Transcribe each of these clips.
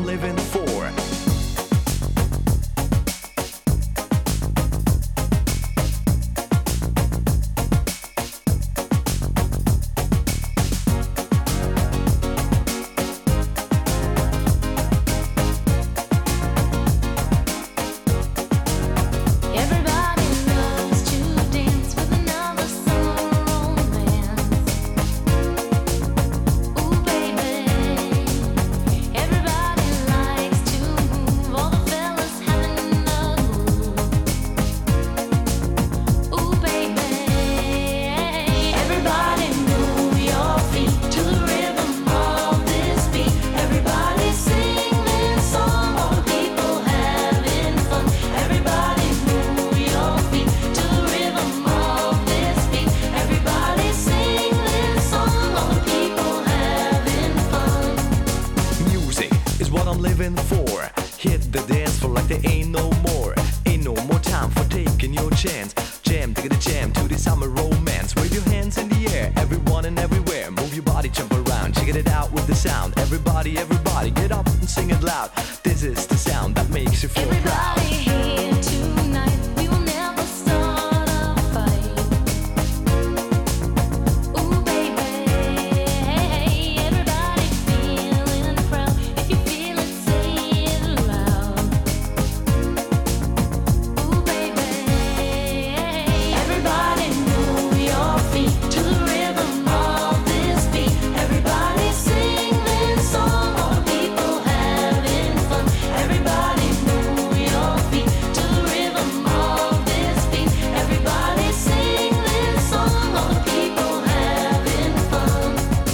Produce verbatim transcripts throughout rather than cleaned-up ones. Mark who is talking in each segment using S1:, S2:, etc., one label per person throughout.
S1: living for. Living for. Hit the dance floor like there ain't no more. Ain't no more time for taking your chance. Jam, take the jam to the summer romance. Wave your hands in the air, everyone and everywhere. Move your body, jump around, check it out with the sound. Everybody, everybody, get up and sing it loud. This is the sound that makes you feel
S2: everybody
S1: proud.
S2: Here tonight, we will never start a fight. Ooh baby, everybody feeling proud. If you feel it, say it loud. Ooh baby, everybody move your feet to the rhythm of this beat. Everybody sing this song, all the people having fun. Everybody move your feet to the rhythm of this beat. Everybody sing this song, all the people having fun.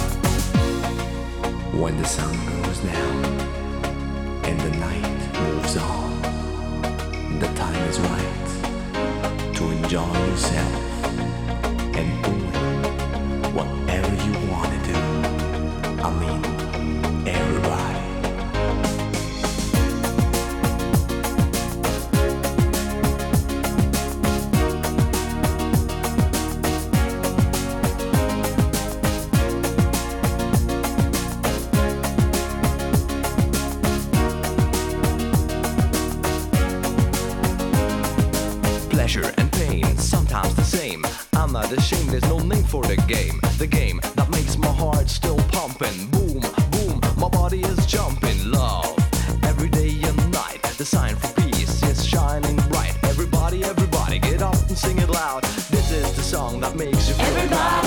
S3: When the sun goes down and the night moves on, the time is right to enjoy yourself and doing whatever you want to do. I mean, everybody.
S1: Pleasure and pain, sometimes the same. I'm not ashamed, there's no name for the game. The game that makes my heart still pumping. Boom, boom, my body is jumping. Love, every day and night. The sign for peace is shining bright. Everybody, everybody, get up and sing it loud. This is the song that makes you feel
S2: Everybody